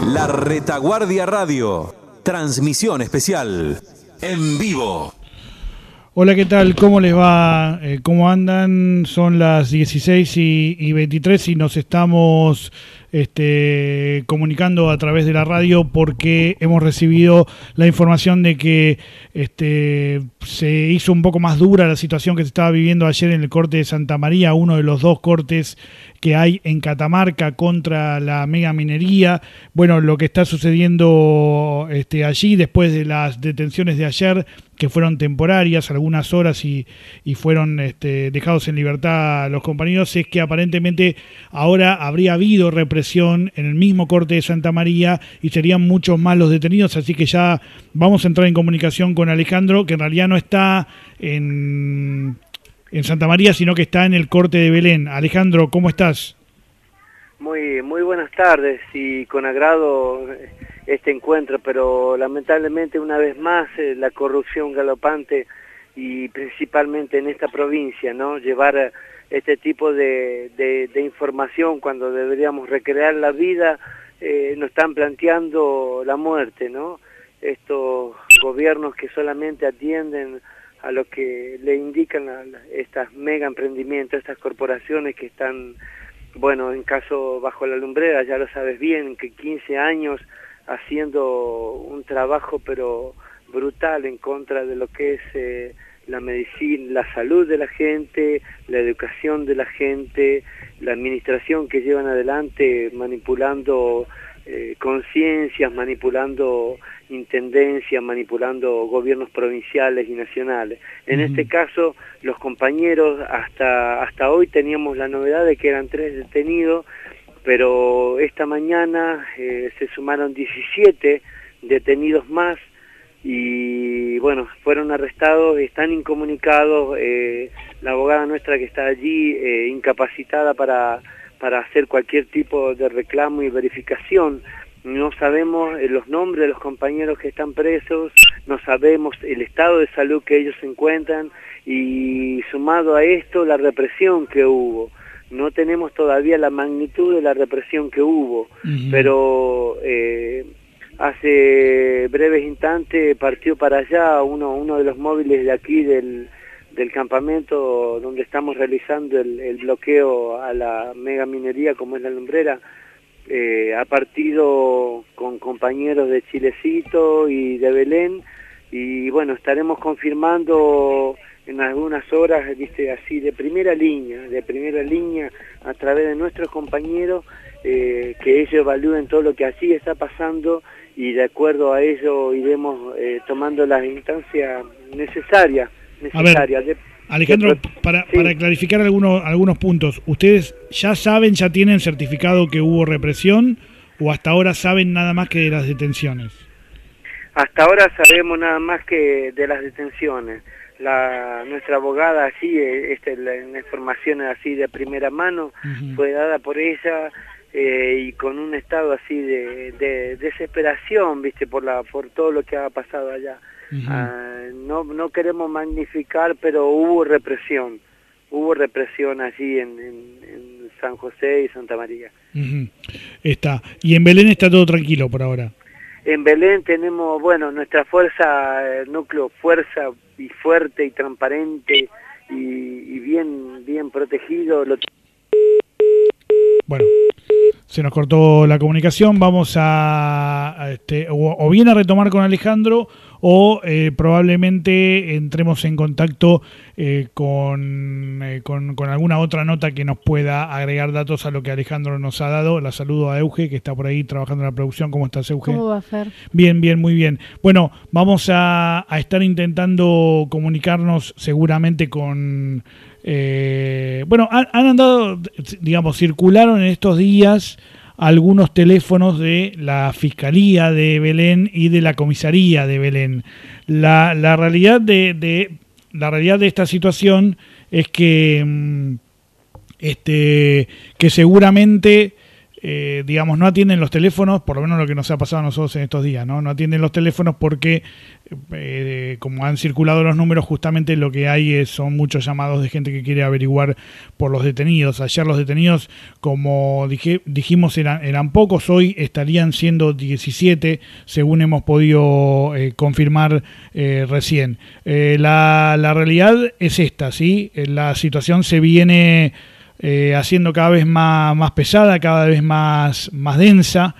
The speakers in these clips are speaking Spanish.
La Retaguardia Radio. Transmisión especial. En vivo. Hola, ¿qué tal? ¿Cómo les va? ¿Cómo andan? Son las 16 y 23 y nos estamos comunicando a través de la radio porque hemos recibido la información de que se hizo un poco más dura la situación que se estaba viviendo ayer en el corte de Santa María, uno de los dos cortes que hay en Catamarca contra la mega minería. Bueno, lo que está sucediendo allí después de las detenciones de ayer, que fueron temporarias, algunas horas y fueron dejados en libertad los compañeros, es que aparentemente ahora habría habido represión en el mismo corte de Santa María y serían muchos más los detenidos, así que ya vamos a entrar en comunicación con Alejandro, que en realidad no está en Santa María, sino que está en el corte de Belén. Alejandro, ¿cómo estás? Muy buenas tardes y con agrado este encuentro, pero lamentablemente una vez más la corrupción galopante y principalmente en esta provincia, ¿no? Llevar este tipo de información cuando deberíamos recrear la vida, nos están planteando la muerte, ¿no? Estos gobiernos que solamente atienden a lo que le indican estas mega emprendimientos, estas corporaciones que están, bueno, en caso bajo la lumbrera, ya lo sabes bien, que 15 años haciendo un trabajo pero brutal en contra de lo que es la medicina, la salud de la gente, la educación de la gente, la administración que llevan adelante manipulando conciencias, manipulando intendencias, manipulando gobiernos provinciales y nacionales. En este caso, los compañeros, hasta hoy teníamos la novedad de que eran 3 detenidos, pero esta mañana se sumaron 17 detenidos más y bueno, fueron arrestados, están incomunicados, la abogada nuestra que está allí incapacitada para hacer cualquier tipo de reclamo y verificación. No sabemos los nombres de los compañeros que están presos, no sabemos el estado de salud que ellos se encuentran y sumado a esto la represión que hubo. No tenemos todavía la magnitud de la represión que hubo, pero hace breves instantes partió para allá uno de los móviles de aquí del campamento donde estamos realizando el bloqueo a la mega minería como es la lumbrera. Ha partido con compañeros de Chilecito y de Belén y bueno, estaremos confirmando en algunas horas, viste, así de primera línea a través de nuestros compañeros, que ellos evalúen todo lo que allí está pasando y de acuerdo a ello iremos tomando las instancias necesarias. A ver, Alejandro, para clarificar algunos puntos, ¿ustedes ya tienen certificado que hubo represión o hasta ahora saben nada más que de las detenciones? Hasta ahora sabemos nada más que de las detenciones. Nuestra abogada así, la información así de primera mano, fue dada por ella y con un estado así de desesperación, viste, por todo lo que ha pasado allá. No queremos magnificar, pero hubo represión allí en San José y Santa María. Y en Belén está todo tranquilo por ahora. En Belén tenemos, bueno, nuestra fuerza, núcleo fuerza y fuerte y transparente y bien protegido. Bueno, se nos cortó la comunicación, vamos o bien a retomar con Alejandro o probablemente entremos en contacto con alguna otra nota que nos pueda agregar datos a lo que Alejandro nos ha dado. La saludo a Euge, que está por ahí trabajando en la producción. ¿Cómo estás, Euge? ¿Cómo va, Fer? Bien, muy bien. Bueno, vamos a estar intentando comunicarnos seguramente con... han andado, digamos, circularon en estos días algunos teléfonos de la Fiscalía de Belén y de la Comisaría de Belén. La realidad de esta situación es que seguramente digamos, no atienden los teléfonos, por lo menos lo que nos ha pasado a nosotros en estos días, ¿no? No atienden los teléfonos porque, como han circulado los números, justamente lo que hay son muchos llamados de gente que quiere averiguar por los detenidos. Ayer los detenidos, como dijimos, eran pocos, hoy estarían siendo 17, según hemos podido confirmar recién. La realidad es esta, ¿sí? La situación se viene haciendo cada vez más pesada, cada vez más densa,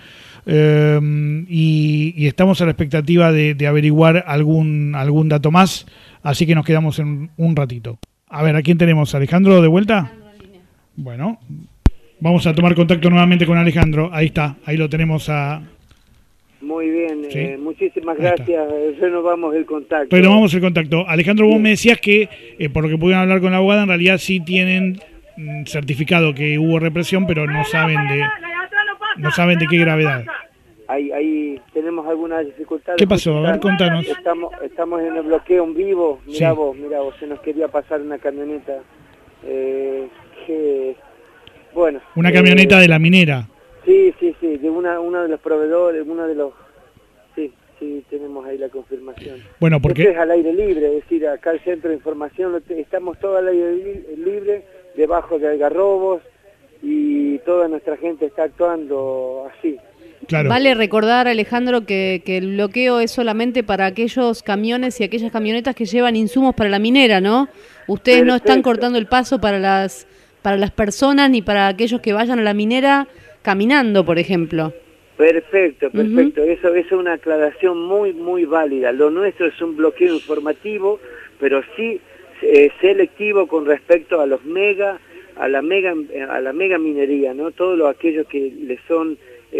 y estamos a la expectativa de averiguar algún dato más, así que nos quedamos en un ratito. A ver, ¿a quién tenemos? ¿Alejandro de vuelta? Bueno, vamos a tomar contacto nuevamente con Alejandro. Ahí está, ahí lo tenemos a... Muy bien, ¿Sí? Muchísimas gracias, renovamos el contacto. Renovamos el contacto. Alejandro, vos me decías que, por lo que pudieron hablar con la abogada, en realidad sí tienen certificado que hubo represión, pero no saben de qué gravedad. Ahí tenemos algunas dificultades. ¿Qué pasó? A ver, contanos. Estamos en el bloqueo en vivo. Mirá Sí. vos, se nos quería pasar una camioneta. Bueno. Una camioneta de la minera. Sí, de uno de los proveedores, uno de los... Sí, tenemos ahí la confirmación. Bueno, porque... Esto es al aire libre, es decir, acá el centro de información, estamos todo al aire libre, debajo de algarrobos, y toda nuestra gente está actuando así. Claro. Vale recordar, Alejandro, que el bloqueo es solamente para aquellos camiones y aquellas camionetas que llevan insumos para la minera, ¿no? Ustedes no están cortando el paso para las personas ni para aquellos que vayan a la minera caminando, por ejemplo. Perfecto. Eso es una aclaración muy válida. Lo nuestro es un bloqueo informativo, pero sí selectivo con respecto a a la mega minería, ¿no? Todo aquellos que le son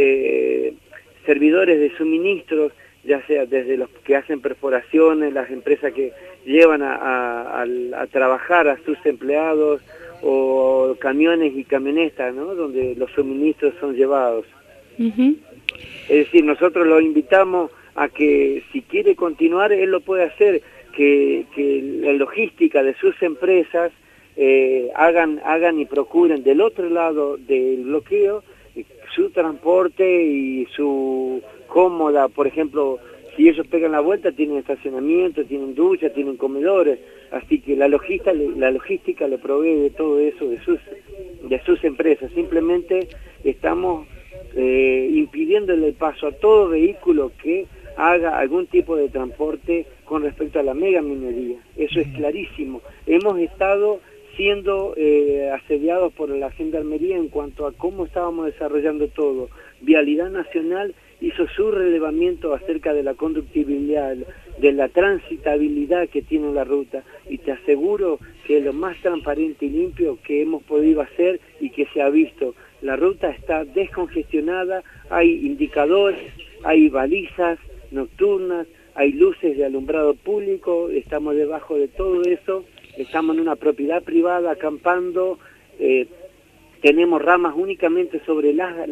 servidores de suministros, ya sea desde los que hacen perforaciones, las empresas que llevan a trabajar a sus empleados, o camiones y camionetas, ¿no? Donde los suministros son llevados. Uh-huh. Es decir, nosotros lo invitamos a que si quiere continuar, él lo puede hacer, que la logística de sus empresas hagan y procuren del otro lado del bloqueo su transporte y su cómoda. Por ejemplo, si ellos pegan la vuelta, tienen estacionamiento, tienen ducha, tienen comedores, así que la logística le provee de todo eso de sus empresas. Simplemente estamos impidiéndole el paso a todo vehículo que haga algún tipo de transporte con respecto a la mega minería. Eso es clarísimo. Hemos estado siendo asediados por la Gendarmería en cuanto a cómo estábamos desarrollando todo. Vialidad Nacional hizo su relevamiento acerca de la conductibilidad, de la transitabilidad que tiene la ruta, y te aseguro que es lo más transparente y limpio que hemos podido hacer y que se ha visto. La ruta está descongestionada, hay indicadores, hay balizas nocturnas, hay luces de alumbrado público, estamos debajo de todo eso, estamos en una propiedad privada acampando, tenemos ramas únicamente sobre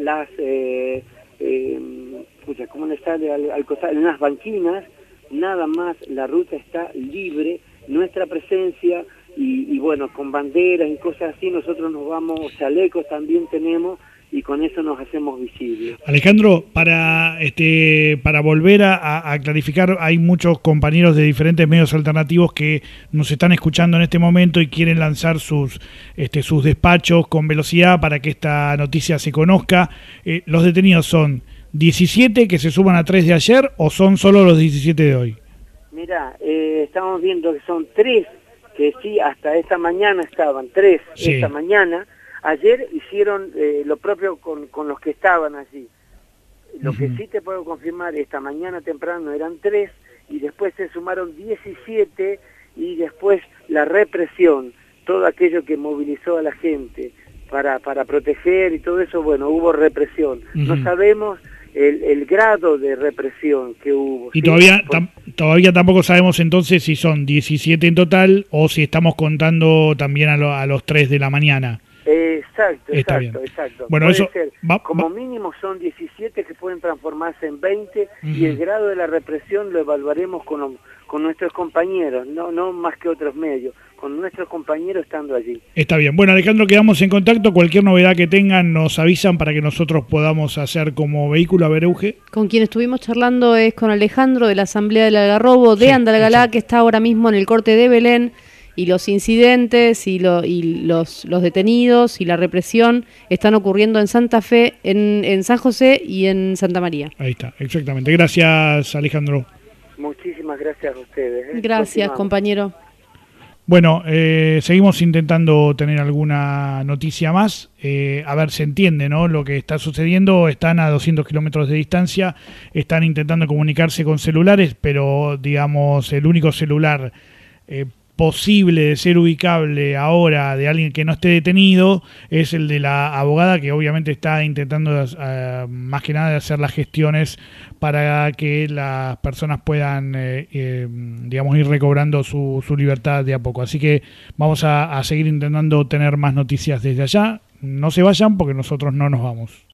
¿cómo le sale al costado? En las banquinas, nada más. La ruta está libre, nuestra presencia, y bueno, con banderas y cosas así, nosotros nos vamos, chalecos también tenemos, y con eso nos hacemos visibles. Alejandro, para volver a clarificar, hay muchos compañeros de diferentes medios alternativos que nos están escuchando en este momento y quieren lanzar sus despachos con velocidad para que esta noticia se conozca. ¿Los detenidos son 17 que se suman a 3 de ayer o son solo los 17 de hoy? Mira, estamos viendo que son 3, que sí, hasta esta mañana estaban 3, sí. Esta mañana. Ayer hicieron lo propio con los que estaban allí. Lo que sí te puedo confirmar, esta mañana temprano eran 3, y después se sumaron 17, y después la represión, todo aquello que movilizó a la gente para proteger y todo eso, bueno, hubo represión. No sabemos el grado de represión que hubo. Y ¿sí? todavía tampoco sabemos entonces si son 17 en total o si estamos contando también a los 3 de la mañana. Exacto. Bueno, puede eso ser. Como mínimo son 17 que pueden transformarse en 20, y el grado de la represión lo evaluaremos con nuestros compañeros, no más que otros medios, con nuestros compañeros estando allí. Está bien. Bueno, Alejandro, quedamos en contacto. Cualquier novedad que tengan nos avisan para que nosotros podamos hacer como vehículo a Bereuge. Con quien estuvimos charlando es con Alejandro de la Asamblea del Algarrobo de Andalgalá, que está ahora mismo en el corte de Belén, y los incidentes y los detenidos y la represión están ocurriendo en Santa Fe, en San José y en Santa María. Ahí está, exactamente. Gracias, Alejandro. Muchísimas gracias a ustedes. Gracias, compañero. Bueno, seguimos intentando tener alguna noticia más. A ver, se entiende, ¿no? Lo que está sucediendo. Están a 200 kilómetros de distancia, están intentando comunicarse con celulares, pero, digamos, el único celular posible de ser ubicable ahora de alguien que no esté detenido es el de la abogada, que obviamente está intentando más que nada hacer las gestiones para que las personas puedan digamos, ir recobrando su libertad de a poco. Así que vamos a seguir intentando tener más noticias desde allá. No se vayan porque nosotros no nos vamos.